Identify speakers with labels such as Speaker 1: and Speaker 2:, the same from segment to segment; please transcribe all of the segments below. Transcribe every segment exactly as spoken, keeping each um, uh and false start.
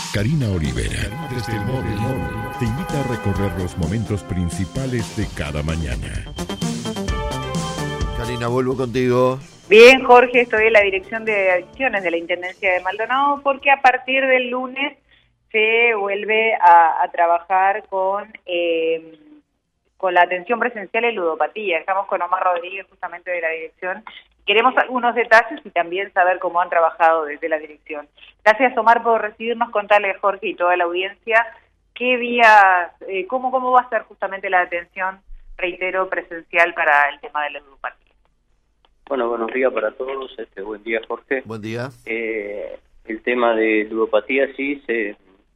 Speaker 1: Karina Olivera, desde el móvil, te invita a recorrer los momentos principales de cada mañana.
Speaker 2: Karina, vuelvo contigo.
Speaker 3: Bien, Jorge, estoy en la Dirección de Adicciones de la Intendencia de Maldonado porque a partir del lunes se vuelve a, a trabajar con eh, con la atención presencial en ludopatía. Estamos con Omar Rodríguez, justamente de la dirección. Queremos algunos detalles y también saber cómo han trabajado desde la dirección. Gracias, Omar, por recibirnos. Contarle a Jorge y toda la audiencia qué días, eh, cómo, cómo va a ser justamente la atención, reitero, presencial para el tema de la ludopatía.
Speaker 4: Bueno, buenos días para todos. Este, buen día, Jorge.
Speaker 2: Buen día.
Speaker 4: Eh, el tema de ludopatía sí se,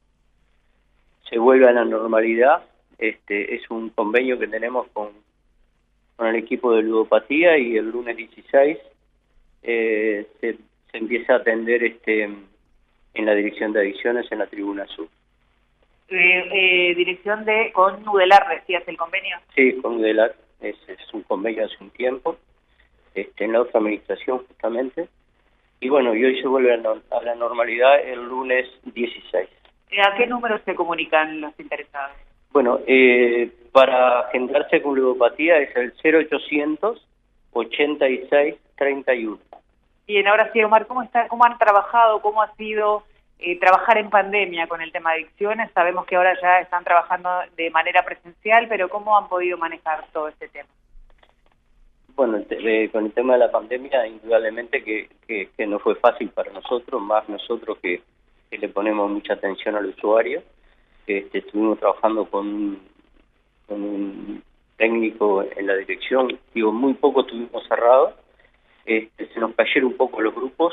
Speaker 4: se vuelve a la normalidad. Este, es un convenio que tenemos con, con el equipo de ludopatía y el lunes dieciséis eh, se, se empieza a atender este en la Dirección de Adicciones en la Tribuna Sur.
Speaker 3: Eh, eh, dirección de con Nudelar, decías el convenio.
Speaker 4: Sí, con Nudelar. Es, es un convenio hace un tiempo. Este, en la otra administración justamente, y bueno, y hoy se vuelve a, no, a la normalidad el lunes dieciséis.
Speaker 3: ¿A qué números se comunican los interesados?
Speaker 4: Bueno, eh, para agendarse con ludopatía es el cero ochocientos ochenta y seis treinta y uno.
Speaker 3: Bien, ahora sí, Omar, ¿cómo está, cómo han trabajado, cómo ha sido eh, trabajar en pandemia con el tema de adicciones? Sabemos que ahora ya están trabajando de manera presencial, pero ¿cómo han podido manejar todo este tema?
Speaker 4: Bueno, eh, con el tema de la pandemia, indudablemente que, que, que no fue fácil para nosotros, más nosotros que, que le ponemos mucha atención al usuario. Este, estuvimos trabajando con, con un técnico en la dirección, digo, muy poco estuvimos cerrados, este, se nos cayeron un poco los grupos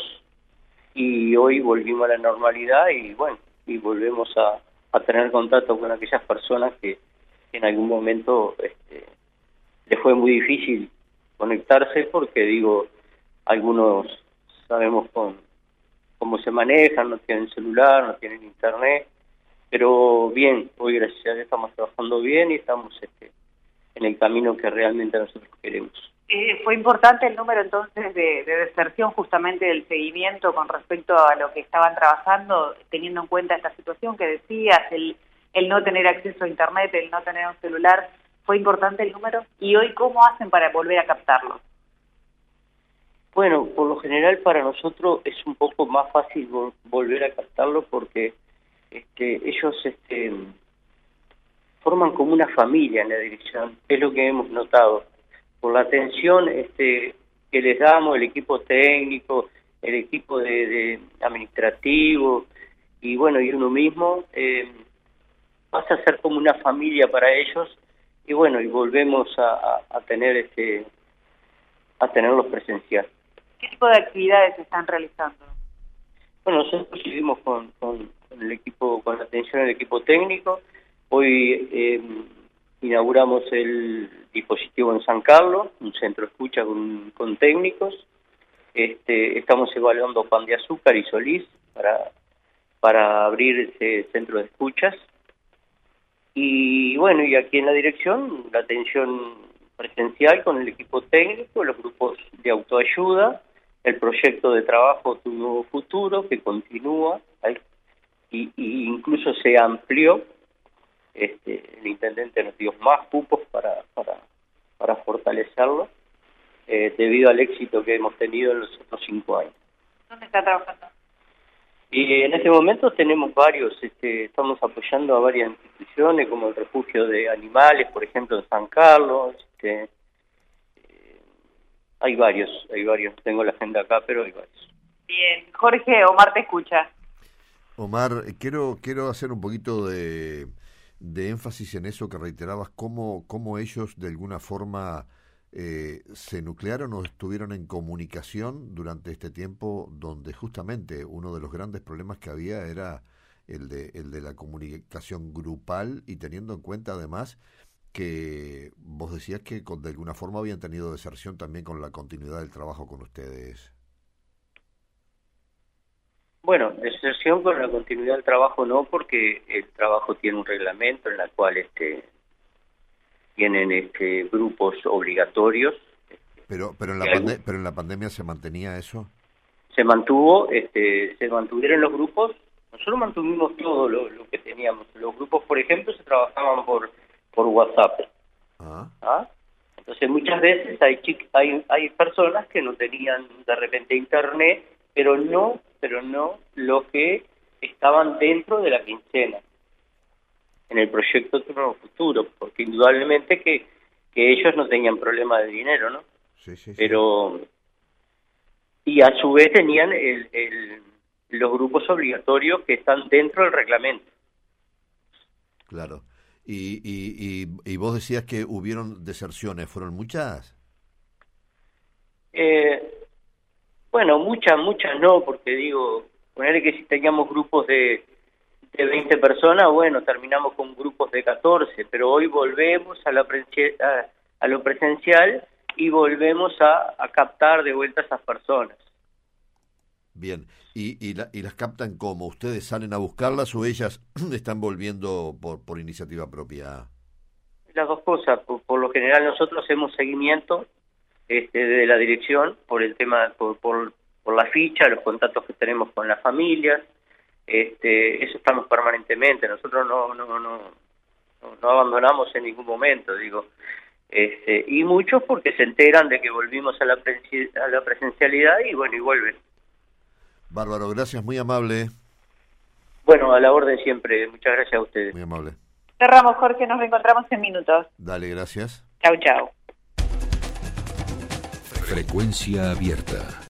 Speaker 4: y hoy volvimos a la normalidad y bueno, y volvemos a, a tener contacto con aquellas personas que, que en algún momento este, les fue muy difícil conectarse porque, digo, algunos sabemos con, cómo se manejan, no tienen celular, no tienen internet, pero bien, hoy gracias a Dios estamos trabajando bien y estamos este, en el camino que realmente nosotros queremos.
Speaker 3: Eh, ¿Fue importante el número entonces de, de deserción justamente del seguimiento con respecto a lo que estaban trabajando, teniendo en cuenta esta situación que decías, el, el no tener acceso a internet, el no tener un celular? ¿Fue importante el número? ¿Y hoy cómo hacen para volver a captarlo?
Speaker 4: Bueno, por lo general para nosotros es un poco más fácil vol- volver a captarlo porque este, ellos este, forman como una familia en la dirección, es lo que hemos notado. Por la atención este, que les damos, el equipo técnico, el equipo de, de administrativo y bueno, y uno mismo, eh, pasa a ser como una familia para ellos. Y bueno, y volvemos a, a, a tener este a tenerlos presencial.
Speaker 3: ¿Qué tipo de actividades se están realizando?
Speaker 4: Bueno, nosotros seguimos con, con, con el equipo, con la atención del equipo técnico. Hoy eh, inauguramos el dispositivo en San Carlos, un centro de escucha con, con técnicos. Este, estamos evaluando Pan de Azúcar y Solís para, para abrir ese centro de escuchas. Y bueno, y aquí en la dirección, la atención presencial con el equipo técnico, los grupos de autoayuda, el proyecto de trabajo Tu Nuevo Futuro, que continúa, y, y incluso se amplió, este, el intendente nos dio más cupos para, para, para fortalecerlo, eh, debido al éxito que hemos tenido en los otros cinco años.
Speaker 3: ¿Dónde está trabajando?
Speaker 4: Y en este momento tenemos varios, este, estamos apoyando a varias instituciones como el Refugio de Animales, por ejemplo, en San Carlos. Este, eh, hay varios, hay varios, tengo la agenda acá, pero hay varios.
Speaker 3: Bien, Jorge, Omar te escucha.
Speaker 2: Omar, quiero quiero hacer un poquito de, de énfasis en eso que reiterabas, cómo, cómo ellos de alguna forma eh, se nuclearon o estuvieron en comunicación durante este tiempo, donde justamente uno de los grandes problemas que había era el de, el de la comunicación grupal, y teniendo en cuenta además que vos decías que con, de alguna forma habían tenido deserción también con la continuidad del trabajo con ustedes.
Speaker 4: Bueno, deserción con la continuidad del trabajo no, porque el trabajo tiene un reglamento en el cual este tienen este grupos obligatorios.
Speaker 2: Pero pero en la pande- pero en la pandemia se mantenía eso.
Speaker 4: Se mantuvo, este, se mantuvieron los grupos Nosotros mantuvimos todo lo, lo que teníamos. Los grupos, por ejemplo, se trabajaban por por WhatsApp.
Speaker 2: Ah.
Speaker 4: ¿Ah? Entonces muchas veces hay, chic- hay hay personas que no tenían de repente internet, pero no, pero no lo que estaban dentro de la quincena en el proyecto Turno Futuro, porque indudablemente que, que ellos no tenían problema de dinero, ¿no?
Speaker 2: Sí, sí, sí.
Speaker 4: Pero y a su vez tenían el, el, los grupos obligatorios que están dentro del reglamento.
Speaker 2: Claro. Y, y, y, y vos decías que hubieron deserciones, ¿fueron muchas?
Speaker 4: Eh, bueno, muchas, muchas no, porque digo, ponerle que si teníamos grupos de, de veinte personas, bueno, terminamos con grupos de catorce, pero hoy volvemos a, la presen- a, a lo presencial y volvemos a, a captar de vuelta a esas personas.
Speaker 2: Bien. ¿Y, y, la, y las captan cómo? ¿Ustedes salen a buscarlas o ellas están volviendo por, por iniciativa propia?
Speaker 4: Las dos cosas. Por, por lo general nosotros hacemos seguimiento este, de la dirección por el tema, por, por, por la ficha, los contactos que tenemos con las familias. Este, eso estamos permanentemente. Nosotros no no no no, no abandonamos en ningún momento, digo. Este, y muchos porque se enteran de que volvimos a la, presen- a la presencialidad y bueno, y vuelven.
Speaker 2: Bárbaro, gracias, muy amable.
Speaker 4: Bueno, a la orden siempre. Muchas gracias a ustedes.
Speaker 2: Muy amable.
Speaker 3: Cerramos, Jorge, nos reencontramos en minutos.
Speaker 2: Dale, gracias.
Speaker 3: Chau, chau.
Speaker 1: Frecuencia abierta.